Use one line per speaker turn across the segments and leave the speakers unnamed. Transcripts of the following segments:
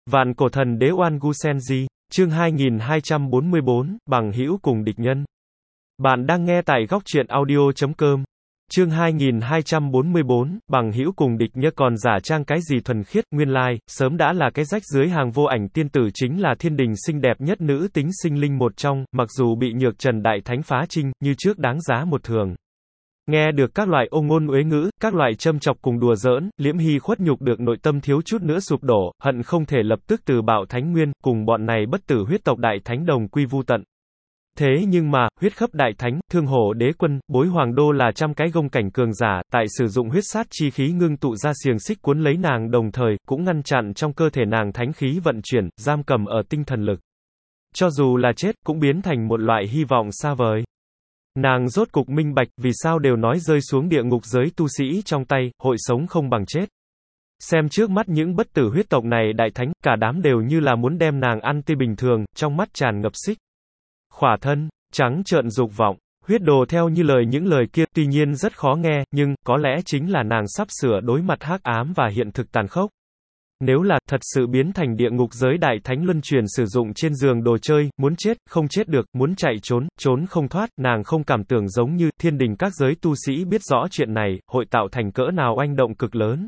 Vạn cổ thần đế Oan Gu Senji, chương 2244, bằng hữu cùng địch nhân. Bạn đang nghe tại góc truyện audio.com. Chương 2244, bằng hữu cùng địch nhân. Còn giả trang cái gì thuần khiết, nguyên lai, sớm đã là cái rách dưới hàng vô ảnh tiên tử, chính là thiên đình xinh đẹp nhất nữ tính sinh linh một trong, mặc dù bị Nhược Trần Đại Thánh phá trinh, như trước đáng giá một thường. Nghe được các loại ôn ngôn uế ngữ, các loại châm chọc cùng đùa giỡn, Liễm Hy khuất nhục được nội tâm thiếu chút nữa sụp đổ, hận không thể lập tức từ bạo thánh nguyên, cùng bọn này bất tử huyết tộc đại thánh đồng quy vu tận. Thế nhưng mà, huyết khấp đại thánh, thương hổ đế quân, bối hoàng đô là trăm cái gông cảnh cường giả, tại sử dụng huyết sát chi khí ngưng tụ ra xiềng xích cuốn lấy nàng, đồng thời, cũng ngăn chặn trong cơ thể nàng thánh khí vận chuyển, giam cầm ở tinh thần lực. Cho dù là chết, cũng biến thành một loại hy vọng xa vời. Nàng rốt cục minh bạch, vì sao đều nói rơi xuống địa ngục giới tu sĩ trong tay, hội sống không bằng chết. Xem trước mắt những bất tử huyết tộc này đại thánh, cả đám đều như là muốn đem nàng ăn tươi bình thường, trong mắt tràn ngập xích. Khỏa thân, trắng trợn dục vọng, huyết đồ theo như lời những lời kia, tuy nhiên rất khó nghe, nhưng, có lẽ chính là nàng sắp sửa đối mặt hắc ám và hiện thực tàn khốc. Nếu là, thật sự biến thành địa ngục giới đại thánh luân truyền sử dụng trên giường đồ chơi, muốn chết, không chết được, muốn chạy trốn, trốn không thoát, nàng không cảm tưởng giống như, thiên đình các giới tu sĩ biết rõ chuyện này, hội tạo thành cỡ nào oanh động cực lớn.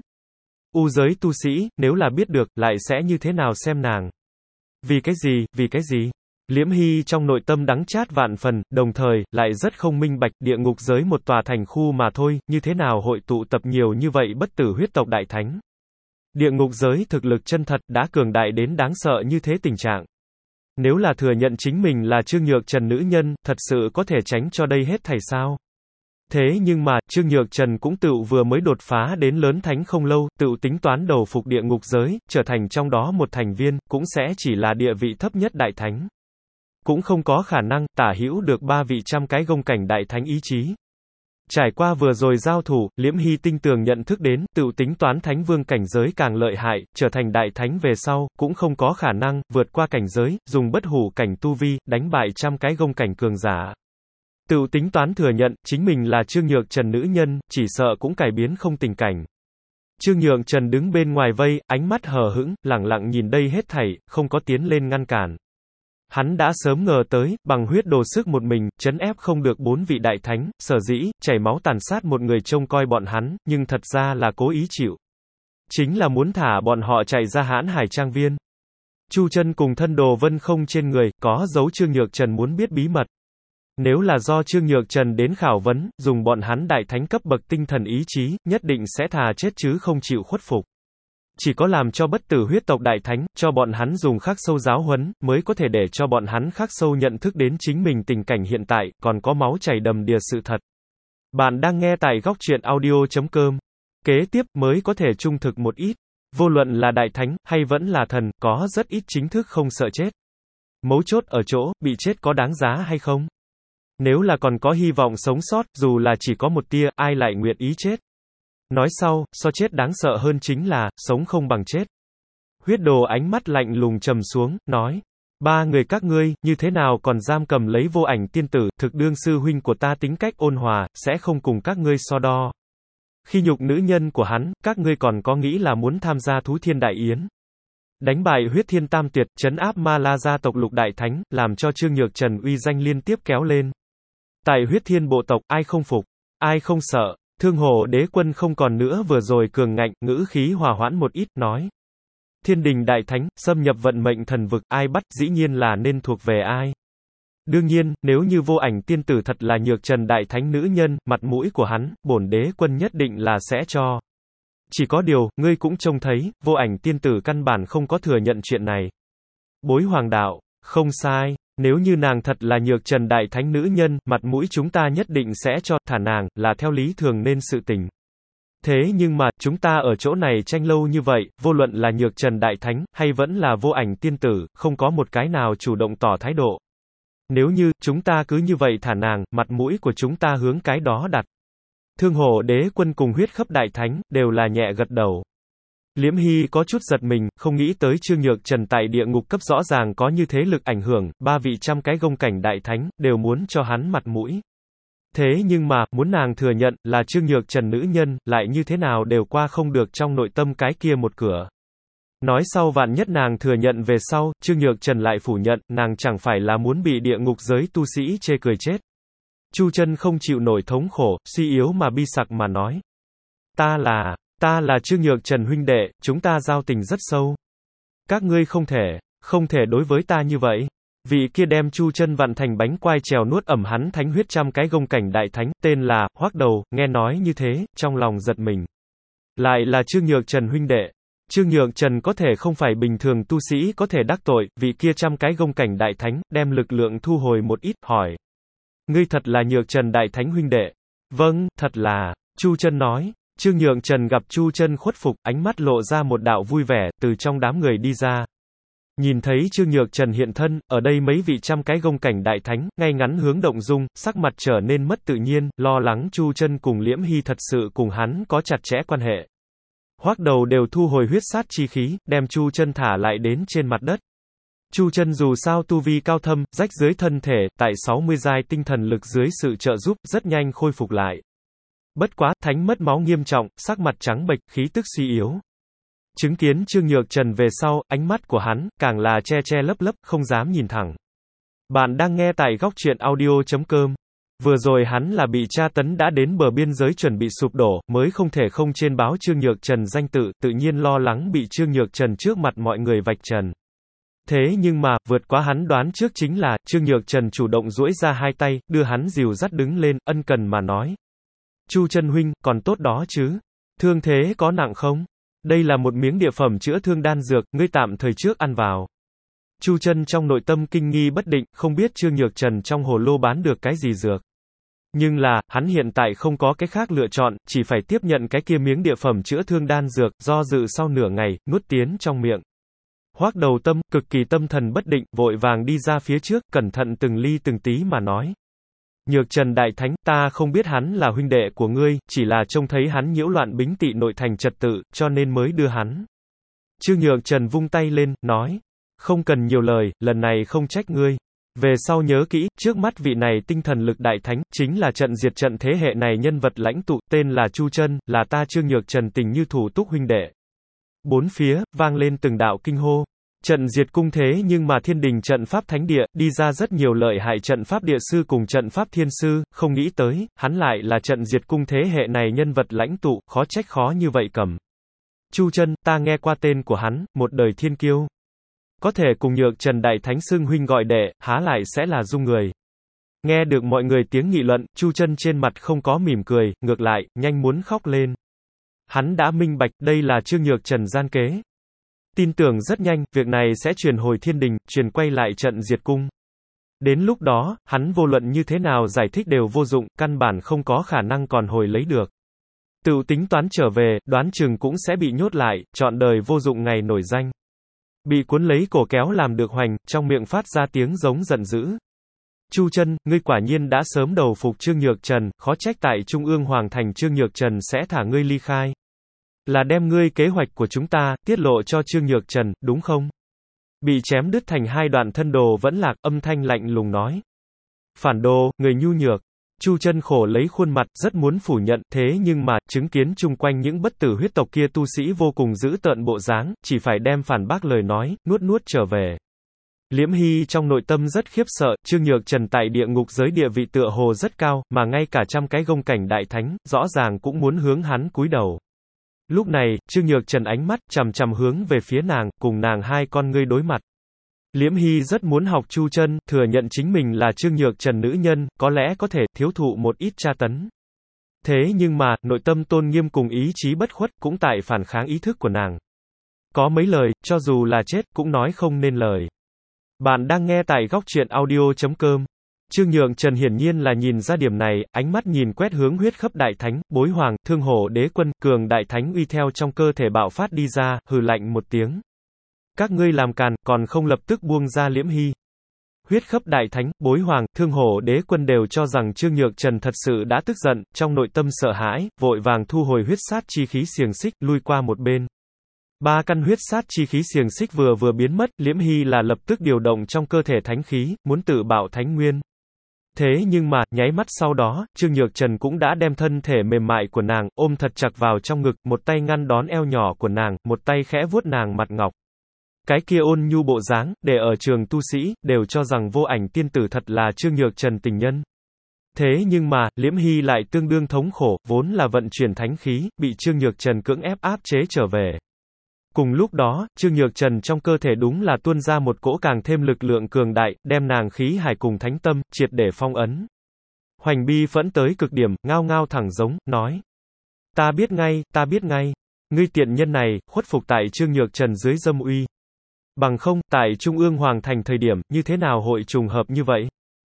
U giới tu sĩ, nếu là biết được, lại sẽ như thế nào xem nàng? Vì cái gì? Liễm Hy trong nội tâm đắng chát vạn phần, đồng thời, lại rất không minh bạch, địa ngục giới một tòa thành khu mà thôi, như thế nào hội tụ tập nhiều như vậy bất tử huyết tộc đại thánh? Địa ngục giới thực lực chân thật, đã cường đại đến đáng sợ như thế tình trạng. Nếu là thừa nhận chính mình là Trương Nhược Trần nữ nhân, thật sự có thể tránh cho đây hết thảy sao? Thế nhưng mà, Trương Nhược Trần cũng tựu vừa mới đột phá đến lớn thánh không lâu, tựu tính toán đầu phục địa ngục giới, trở thành trong đó một thành viên, cũng sẽ chỉ là địa vị thấp nhất đại thánh. Cũng không có khả năng, tả hữu được 3 vị trăm cái gông cảnh đại thánh ý chí. Trải qua vừa rồi giao thủ, Liễm Hy tinh tường nhận thức đến, tựu tính toán thánh vương cảnh giới càng lợi hại, trở thành đại thánh về sau, cũng không có khả năng, vượt qua cảnh giới, dùng bất hủ cảnh tu vi, đánh bại trăm cái gông cảnh cường giả. Tựu tính toán thừa nhận, chính mình là Trương Nhược Trần nữ nhân, chỉ sợ cũng cải biến không tình cảnh. Trương Nhược Trần đứng bên ngoài vây, ánh mắt hờ hững, lẳng lặng nhìn đây hết thảy, không có tiến lên ngăn cản. Hắn đã sớm ngờ tới, bằng huyết đồ sức một mình, trấn ép không được 4 vị đại thánh, sở dĩ, chảy máu tàn sát một người trông coi bọn hắn, nhưng thật ra là cố ý chịu. Chính là muốn thả bọn họ chạy ra Hãn Hải Trang Viên. Chu Chân cùng thân đồ Vân Không trên người, có dấu Trương Nhược Trần muốn biết bí mật. Nếu là do Trương Nhược Trần đến khảo vấn, dùng bọn hắn đại thánh cấp bậc tinh thần ý chí, nhất định sẽ thà chết chứ không chịu khuất phục. Chỉ có làm cho bất tử huyết tộc đại thánh, cho bọn hắn dùng khắc sâu giáo huấn, mới có thể để cho bọn hắn khắc sâu nhận thức đến chính mình tình cảnh hiện tại, còn có máu chảy đầm đìa sự thật. Bạn đang nghe tại góc truyện audio.com. Kế tiếp, mới có thể trung thực một ít. Vô luận là đại thánh, hay vẫn là thần, có rất ít chính thức không sợ chết. Mấu chốt ở chỗ, bị chết có đáng giá hay không? Nếu là còn có hy vọng sống sót, dù là chỉ có một tia, ai lại nguyện ý chết? Nói sau, so chết đáng sợ hơn chính là, sống không bằng chết. Huyết đồ ánh mắt lạnh lùng trầm xuống, nói. 3 người các ngươi, như thế nào còn giam cầm lấy vô ảnh tiên tử, thực đương sư huynh của ta tính cách ôn hòa, sẽ không cùng các ngươi so đo. Khi nhục nữ nhân của hắn, các ngươi còn có nghĩ là muốn tham gia thú thiên đại yến. Đánh bại huyết thiên tam tuyệt, trấn áp ma la gia tộc lục đại thánh, làm cho Trương Nhược Trần uy danh liên tiếp kéo lên. Tại huyết thiên bộ tộc, ai không phục, ai không sợ. Thương hổ đế quân không còn nữa vừa rồi cường ngạnh, ngữ khí hòa hoãn một ít, nói. Thiên đình đại thánh, xâm nhập vận mệnh thần vực, ai bắt, dĩ nhiên là nên thuộc về ai. Đương nhiên, nếu như vô ảnh tiên tử thật là Nhược Trần đại thánh nữ nhân, mặt mũi của hắn, bổn đế quân nhất định là sẽ cho. Chỉ có điều, ngươi cũng trông thấy, vô ảnh tiên tử căn bản không có thừa nhận chuyện này. Bối hoàng đạo, không sai. Nếu như nàng thật là Nhược Trần đại thánh nữ nhân, mặt mũi chúng ta nhất định sẽ cho, thả nàng, là theo lý thường nên sự tình. Thế nhưng mà, chúng ta ở chỗ này tranh lâu như vậy, vô luận là Nhược Trần đại thánh, hay vẫn là vô ảnh tiên tử, không có một cái nào chủ động tỏ thái độ. Nếu như, chúng ta cứ như vậy thả nàng, mặt mũi của chúng ta hướng cái đó đặt. Thương hổ đế quân cùng huyết khấp đại thánh, đều là nhẹ gật đầu. Liễm Hy có chút giật mình, không nghĩ tới Trương Nhược Trần tại địa ngục cấp rõ ràng có như thế lực ảnh hưởng, 3 vị trăm cái gông cảnh đại thánh, đều muốn cho hắn mặt mũi. Thế nhưng mà, muốn nàng thừa nhận, là Trương Nhược Trần nữ nhân, lại như thế nào đều qua không được trong nội tâm cái kia một cửa. Nói sau vạn nhất nàng thừa nhận về sau, Trương Nhược Trần lại phủ nhận, nàng chẳng phải là muốn bị địa ngục giới tu sĩ chê cười chết. Chu Chân không chịu nổi thống khổ, suy yếu mà bi sặc mà nói. Ta là Trương Nhược Trần huynh đệ, chúng ta giao tình rất sâu. Các ngươi không thể đối với ta như vậy. Vị kia đem Chu Chân vặn thành bánh quai trèo nuốt ẩm hắn thánh huyết trăm cái gông cảnh đại thánh, tên là Hoắc Đầu, nghe nói như thế, trong lòng giật mình. Lại là Trương Nhược Trần huynh đệ. Trương Nhược Trần có thể không phải bình thường tu sĩ có thể đắc tội, vị kia trăm cái gông cảnh đại thánh, đem lực lượng thu hồi một ít, hỏi. Ngươi thật là Nhược Trần đại thánh huynh đệ. Vâng, thật là, Chu Chân nói. Trương Nhược Trần gặp Chu Chân khuất phục, ánh mắt lộ ra một đạo vui vẻ, từ trong đám người đi ra. Nhìn thấy Trương Nhược Trần hiện thân, ở đây mấy vị trăm cái gông cảnh đại thánh, ngay ngắn hướng động dung, sắc mặt trở nên mất tự nhiên, lo lắng Chu Chân cùng Liễm Hy thật sự cùng hắn có chặt chẽ quan hệ. Hoắc Đầu đều thu hồi huyết sát chi khí, đem Chu Chân thả lại đến trên mặt đất. Chu Chân dù sao tu vi cao thâm, rách dưới thân thể, tại 60 giai tinh thần lực dưới sự trợ giúp, rất nhanh khôi phục lại. Bất quá, thánh mất máu nghiêm trọng, sắc mặt trắng bệch, khí tức suy yếu. Chứng kiến Trương Nhược Trần về sau, ánh mắt của hắn, càng là che che lấp lấp, không dám nhìn thẳng. Bạn đang nghe tại góc truyện audio.com. Vừa rồi hắn là bị tra tấn đã đến bờ biên giới chuẩn bị sụp đổ, mới không thể không trên báo Trương Nhược Trần danh tự, tự nhiên lo lắng bị Trương Nhược Trần trước mặt mọi người vạch trần. Thế nhưng mà, vượt quá hắn đoán trước chính là, Trương Nhược Trần chủ động duỗi ra hai tay, đưa hắn dìu dắt đứng lên, ân cần mà nói. Chu Chân huynh, còn tốt đó chứ? Thương thế có nặng không? Đây là một miếng địa phẩm chữa thương đan dược, ngươi tạm thời trước ăn vào. Chu Chân trong nội tâm kinh nghi bất định, không biết Trương Nhược Trần trong hồ lô bán được cái gì dược. Nhưng là, hắn hiện tại không có cái khác lựa chọn, chỉ phải tiếp nhận cái kia miếng địa phẩm chữa thương đan dược, do dự sau nửa ngày, nuốt tiến trong miệng. Hoắc Đầu tâm, cực kỳ tâm thần bất định, vội vàng đi ra phía trước, cẩn thận từng ly từng tí mà nói. Nhược Trần đại thánh, ta không biết hắn là huynh đệ của ngươi, chỉ là trông thấy hắn nhiễu loạn Bính Tỵ nội thành trật tự, cho nên mới đưa hắn. Trương Nhược Trần vung tay lên, nói. Không cần nhiều lời, lần này không trách ngươi. Về sau nhớ kỹ, trước mắt vị này tinh thần lực đại thánh, chính là trận diệt trận thế hệ này nhân vật lãnh tụ, tên là Chu Chân, là ta Trương Nhược Trần tình như thủ túc huynh đệ. Bốn phía, vang lên từng đạo kinh hô. Trận diệt cung thế nhưng mà thiên đình trận pháp thánh địa, đi ra rất nhiều lợi hại trận pháp địa sư cùng trận pháp thiên sư, không nghĩ tới, hắn lại là trận diệt cung thế hệ này nhân vật lãnh tụ, khó trách khó như vậy cầm. Chu Chân, ta nghe qua tên của hắn, một đời thiên kiêu. Có thể cùng Nhược Trần đại thánh xưng huynh gọi đệ, há lại sẽ là dung người. Nghe được mọi người tiếng nghị luận, Chu Chân trên mặt không có mỉm cười, ngược lại, nhanh muốn khóc lên. Hắn đã minh bạch, đây là Trương Nhược Trần gian kế. Tin tưởng rất nhanh, việc này sẽ truyền hồi thiên đình, truyền quay lại trận diệt cung. Đến lúc đó, hắn vô luận như thế nào giải thích đều vô dụng, căn bản không có khả năng còn hồi lấy được. Tự tính toán trở về, đoán chừng cũng sẽ bị nhốt lại, trọn đời vô dụng ngày nổi danh. Bị cuốn lấy cổ kéo làm được hoành, trong miệng phát ra tiếng giống giận dữ. Chu Chân, ngươi quả nhiên đã sớm đầu phục Trương Nhược Trần, khó trách tại Trung ương Hoàng thành Trương Nhược Trần sẽ thả ngươi ly khai. Là đem ngươi kế hoạch của chúng ta, tiết lộ cho Trương Nhược Trần, đúng không? Bị chém đứt thành hai đoạn thân đồ vẫn lạc, âm thanh lạnh lùng nói. Phản đồ, người nhu nhược. Chu Chân khổ lấy khuôn mặt, rất muốn phủ nhận, thế nhưng mà, chứng kiến chung quanh những bất tử huyết tộc kia tu sĩ vô cùng dữ tợn bộ dáng, chỉ phải đem phản bác lời nói, nuốt trở về. Liễm Hy trong nội tâm rất khiếp sợ, Trương Nhược Trần tại địa ngục giới địa vị tựa hồ rất cao, mà ngay cả trăm cái gông cảnh đại thánh, rõ ràng cũng muốn hướng hắn cúi đầu. Lúc này, Trương Nhược Trần ánh mắt chằm chằm hướng về phía nàng, cùng nàng hai con ngươi đối mặt. Liễm Hy rất muốn học Chu Chân, thừa nhận chính mình là Trương Nhược Trần nữ nhân, có lẽ có thể thiếu thụ một ít tra tấn. Thế nhưng mà, nội tâm tôn nghiêm cùng ý chí bất khuất cũng tại phản kháng ý thức của nàng. Có mấy lời, cho dù là chết, cũng nói không nên lời. Bạn đang nghe tại góc truyện audio.com. Trương Nhược Trần hiển nhiên là nhìn ra điểm này, ánh mắt nhìn quét hướng huyết khắp đại thánh, bối hoàng, thương hổ đế quân, cường đại thánh uy theo trong cơ thể bạo phát đi ra, hừ lạnh một tiếng. Các ngươi làm càn, còn không lập tức buông ra Liễm Hy. Huyết khắp đại thánh, bối hoàng, thương hổ đế quân đều cho rằng Trương Nhược Trần thật sự đã tức giận, trong nội tâm sợ hãi, vội vàng thu hồi huyết sát chi khí xiềng xích, lui qua một bên. Ba căn huyết sát chi khí xiềng xích vừa biến mất, Liễm Hy là lập tức điều động trong cơ thể thánh khí, muốn tự bạo thánh nguyên. Thế nhưng mà, nháy mắt sau đó, Trương Nhược Trần cũng đã đem thân thể mềm mại của nàng, ôm thật chặt vào trong ngực, một tay ngăn đón eo nhỏ của nàng, một tay khẽ vuốt nàng mặt ngọc. Cái kia ôn nhu bộ dáng, để ở trường tu sĩ, đều cho rằng Vô Ảnh tiên tử thật là Trương Nhược Trần tình nhân. Thế nhưng mà, Liễm Hy lại tương đương thống khổ, vốn là vận chuyển thánh khí, bị Trương Nhược Trần cưỡng ép áp chế trở về. Cùng lúc đó, Trương Nhược Trần trong cơ thể đúng là tuôn ra một cỗ càng thêm lực lượng cường đại, đem nàng khí hải cùng thánh tâm, triệt để phong ấn. Hoành bi phẫn tới cực điểm, ngao ngao thẳng giống, nói. Ta biết ngay, ngươi tiện nhân này, khuất phục tại Trương Nhược Trần dưới dâm uy. Bằng không, tại Trung ương Hoàng Thành thời điểm, như thế nào hội trùng hợp như vậy?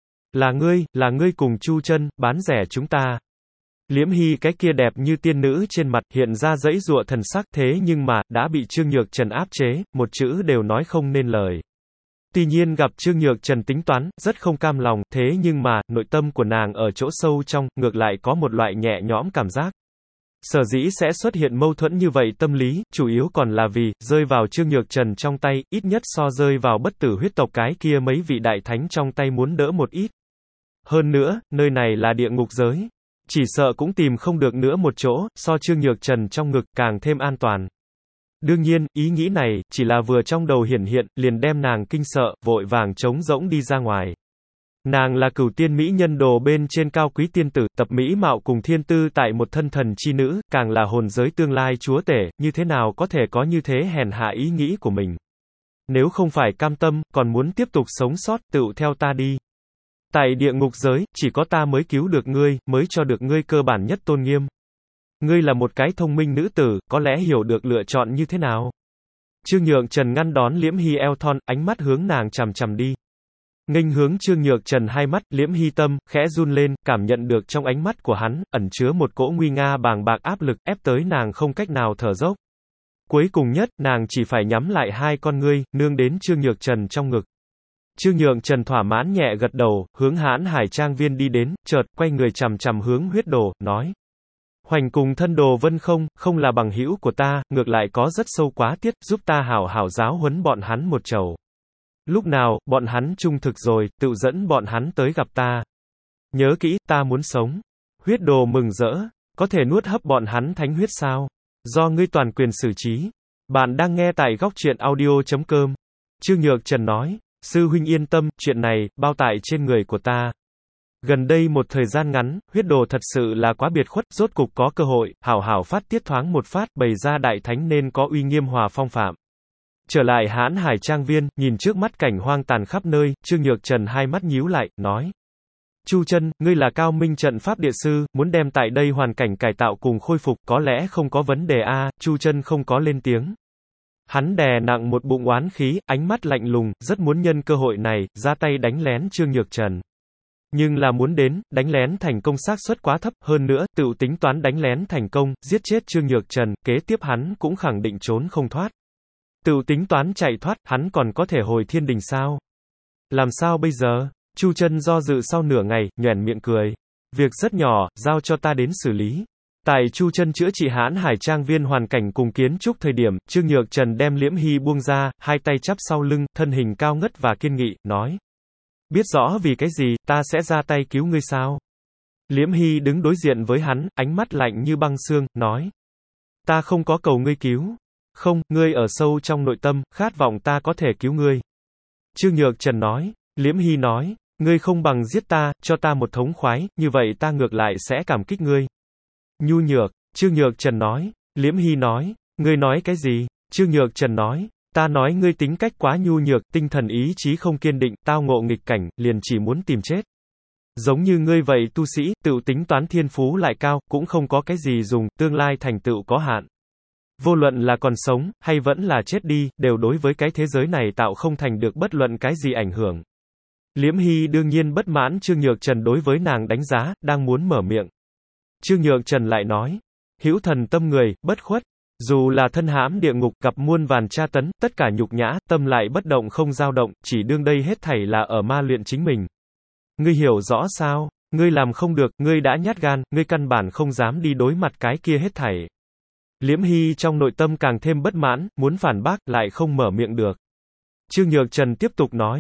Là ngươi cùng Chu Chân, bán rẻ chúng ta. Liễm Hy cái kia đẹp như tiên nữ trên mặt, hiện ra giãy giụa thần sắc, thế nhưng mà, đã bị Trương Nhược Trần áp chế, một chữ đều nói không nên lời. Tuy nhiên gặp Trương Nhược Trần tính toán, rất không cam lòng, thế nhưng mà, nội tâm của nàng ở chỗ sâu trong, ngược lại có một loại nhẹ nhõm cảm giác. Sở dĩ sẽ xuất hiện mâu thuẫn như vậy tâm lý, chủ yếu còn là vì, rơi vào Trương Nhược Trần trong tay, ít nhất so rơi vào bất tử huyết tộc cái kia mấy vị đại thánh trong tay muốn đỡ một ít. Hơn nữa, nơi này là địa ngục giới. Chỉ sợ cũng tìm không được nữa một chỗ, so Trương Nhược Trần trong ngực, càng thêm an toàn. Đương nhiên, ý nghĩ này, chỉ là vừa trong đầu hiển hiện, liền đem nàng kinh sợ, vội vàng trống rỗng đi ra ngoài. Nàng là Cửu Tiên Mỹ Nhân Đồ bên trên cao quý tiên tử, tập mỹ mạo cùng thiên tư tại một thân thần chi nữ, càng là hồn giới tương lai chúa tể, như thế nào có thể có như thế hèn hạ ý nghĩ của mình. Nếu không phải cam tâm, còn muốn tiếp tục sống sót, tựu theo ta đi. Tại địa ngục giới, chỉ có ta mới cứu được ngươi, mới cho được ngươi cơ bản nhất tôn nghiêm. Ngươi là một cái thông minh nữ tử, có lẽ hiểu được lựa chọn như thế nào. Trương Nhược Trần ngăn đón Liễm Hy eo thon, ánh mắt hướng nàng chằm chằm đi. Nghênh hướng Trương Nhược Trần hai mắt, Liễm Hy tâm, khẽ run lên, cảm nhận được trong ánh mắt của hắn, ẩn chứa một cỗ nguy nga bàng bạc áp lực, ép tới nàng không cách nào thở dốc. Cuối cùng nhất, nàng chỉ phải nhắm lại hai con ngươi, nương đến Trương Nhược Trần trong ngực. Trương Nhược Trần thỏa mãn nhẹ gật đầu, hướng Hãn Hải Trang Viên đi đến, chợt, quay người chằm chằm hướng Huyết Đồ, nói. Hoành cùng thân Đồ Vân không là bằng hữu của ta, ngược lại có rất sâu quá tiết, giúp ta hảo hảo giáo huấn bọn hắn một trầu. Lúc nào, bọn hắn trung thực rồi, tự dẫn bọn hắn tới gặp ta. Nhớ kỹ, ta muốn sống. Huyết Đồ mừng rỡ, có thể nuốt hấp bọn hắn thánh huyết sao? Do ngươi toàn quyền xử trí. Bạn đang nghe tại góc truyện audio.com. Trương Nhược Trần nói. Sư huynh yên tâm, chuyện này, bao tại trên người của ta. Gần đây một thời gian ngắn, Huyết Đồ thật sự là quá biệt khuất, rốt cục có cơ hội, hảo hảo phát tiết thoáng một phát, bày ra đại thánh nên có uy nghiêm hòa phong phạm. Trở lại Hãn Hải Trang Viên, nhìn trước mắt cảnh hoang tàn khắp nơi, Trương Nhược Trần hai mắt nhíu lại, nói. Chu Chân, ngươi là cao minh trận pháp địa sư, muốn đem tại đây hoàn cảnh cải tạo cùng khôi phục, có lẽ không có vấn đề a. Chu Chân không có lên tiếng. Hắn đè nặng một bụng oán khí, ánh mắt lạnh lùng, rất muốn nhân cơ hội này, ra tay đánh lén Trương Nhược Trần. Nhưng là muốn đến, đánh lén thành công xác suất quá thấp, hơn nữa, tự tính toán đánh lén thành công, giết chết Trương Nhược Trần, kế tiếp hắn cũng khẳng định trốn không thoát. Tự tính toán chạy thoát, hắn còn có thể hồi thiên đình sao? Làm sao bây giờ? Chu Chân do dự sau nửa ngày, nhoẻn miệng cười. Việc rất nhỏ, giao cho ta đến xử lý. Tại Chu Chân chữa trị Hãn Hải Trang Viên hoàn cảnh cùng kiến trúc thời điểm, Trương Nhược Trần đem Liễm Hy buông ra, hai tay chắp sau lưng, thân hình cao ngất và kiên nghị, nói. Biết rõ vì cái gì, ta sẽ ra tay cứu ngươi sao? Liễm Hy đứng đối diện với hắn, ánh mắt lạnh như băng xương, nói. Ta không có cầu ngươi cứu. Không, ngươi ở sâu trong nội tâm, khát vọng ta có thể cứu ngươi. Trương Nhược Trần nói. Liễm Hy nói. Ngươi không bằng giết ta, cho ta một thống khoái, như vậy ta ngược lại sẽ cảm kích ngươi. Nhu nhược, Trương Nhược Trần nói. Liễm Hy nói. Ngươi nói cái gì? Trương Nhược Trần nói. Ta nói ngươi tính cách quá nhu nhược, tinh thần ý chí không kiên định, tao ngộ nghịch cảnh, liền chỉ muốn tìm chết. Giống như ngươi vậy tu sĩ, tự tính toán thiên phú lại cao, cũng không có cái gì dùng, tương lai thành tựu có hạn. Vô luận là còn sống, hay vẫn là chết đi, đều đối với cái thế giới này tạo không thành được bất luận cái gì ảnh hưởng. Liễm Hy đương nhiên bất mãn Trương Nhược Trần đối với nàng đánh giá, đang muốn mở miệng. Trương Nhược Trần lại nói, hữu thần tâm người, bất khuất. Dù là thân hãm địa ngục, gặp muôn vàn tra tấn, tất cả nhục nhã, tâm lại bất động không dao động, chỉ đương đây hết thảy là ở ma luyện chính mình. Ngươi hiểu rõ sao? Ngươi làm không được, ngươi đã nhát gan, ngươi căn bản không dám đi đối mặt cái kia hết thảy. Liễm Hy trong nội tâm càng thêm bất mãn, muốn phản bác, lại không mở miệng được. Trương Nhược Trần tiếp tục nói.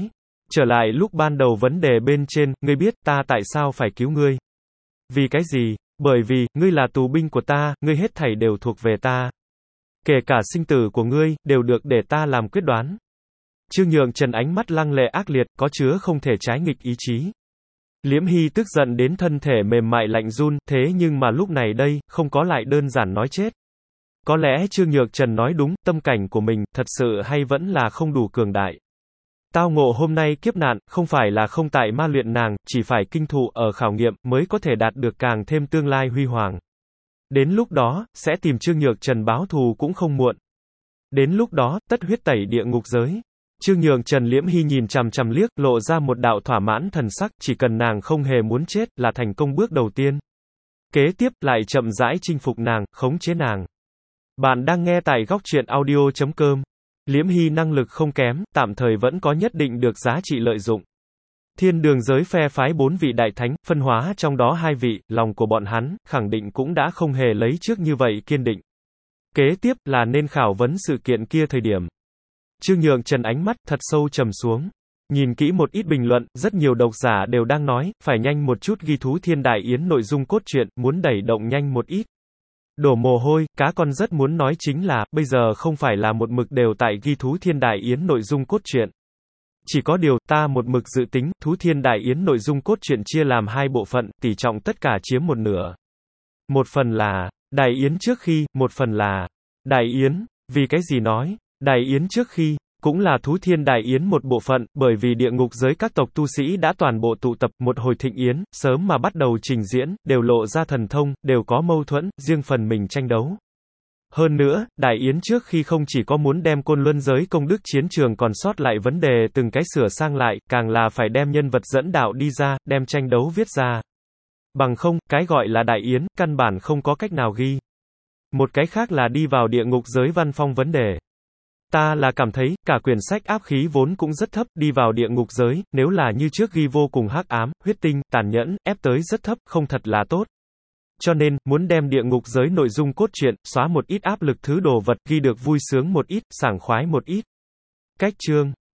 Trở lại lúc ban đầu vấn đề bên trên, ngươi biết ta tại sao phải cứu ngươi? Vì cái gì? Bởi vì, ngươi là tù binh của ta, ngươi hết thảy đều thuộc về ta. Kể cả sinh tử của ngươi, đều được để ta làm quyết đoán. Trương Nhượng Trần ánh mắt lăng lệ ác liệt, có chứa không thể trái nghịch ý chí. Liễm Hy tức giận đến thân thể mềm mại lạnh run, thế nhưng mà lúc này đây, không có lại đơn giản nói chết. Có lẽ Trương Nhược Trần nói đúng, tâm cảnh của mình, thật sự hay vẫn là không đủ cường đại. Tao ngộ hôm nay kiếp nạn, không phải là không tại ma luyện nàng, chỉ phải kinh thụ ở khảo nghiệm, mới có thể đạt được càng thêm tương lai huy hoàng. Đến lúc đó, sẽ tìm Trương Nhược Trần báo thù cũng không muộn. Đến lúc đó, tất huyết tẩy địa ngục giới. Trương Nhược Trần Liễm Hy nhìn chằm chằm liếc, lộ ra một đạo thỏa mãn thần sắc, chỉ cần nàng không hề muốn chết, là thành công bước đầu tiên. Kế tiếp, lại chậm rãi chinh phục nàng, khống chế nàng. Bạn đang nghe tại góc truyện audio.com. Liễm Hy năng lực không kém, tạm thời vẫn có nhất định được giá trị lợi dụng. Thiên đường giới phe phái 4 vị đại thánh, phân hóa trong đó 2 vị, lòng của bọn hắn, khẳng định cũng đã không hề lấy trước như vậy kiên định. Kế tiếp, là nên khảo vấn sự kiện kia thời điểm. Trương Nhượng Trần ánh mắt, thật sâu trầm xuống. Nhìn kỹ một ít bình luận, rất nhiều độc giả đều đang nói, phải nhanh một chút ghi Thú Thiên Đại Yến nội dung cốt truyện, muốn đẩy động nhanh một ít. Đổ mồ hôi, cá con rất muốn nói chính là, bây giờ không phải là một mực đều tại ghi Thú Thiên Đại Yến nội dung cốt truyện. Chỉ có điều, ta một mực dự tính, Thú Thiên Đại Yến nội dung cốt truyện chia làm 2 bộ phận, tỷ trọng tất cả chiếm 1/2. Một phần là, Đại Yến trước khi, một phần là, Đại Yến, vì cái gì nói, Đại Yến trước khi, cũng là Thú Thiên Đại Yến một bộ phận, bởi vì địa ngục giới các tộc tu sĩ đã toàn bộ tụ tập, một hồi thịnh yến, sớm mà bắt đầu trình diễn, đều lộ ra thần thông, đều có mâu thuẫn, riêng phần mình tranh đấu. Hơn nữa, Đại Yến trước khi không chỉ có muốn đem Côn Luân giới công đức chiến trường còn sót lại vấn đề từng cái sửa sang lại, càng là phải đem nhân vật dẫn đạo đi ra, đem tranh đấu viết ra. Bằng không, cái gọi là Đại Yến, căn bản không có cách nào ghi. Một cái khác là đi vào địa ngục giới văn phong vấn đề. Ta là cảm thấy, cả quyển sách áp khí vốn cũng rất thấp, đi vào địa ngục giới, nếu là như trước ghi vô cùng hắc ám, huyết tinh, tàn nhẫn, ép tới rất thấp, không thật là tốt. Cho nên, muốn đem địa ngục giới nội dung cốt truyện, xóa một ít áp lực thứ đồ vật, ghi được vui sướng một ít, sảng khoái một ít. Cách chương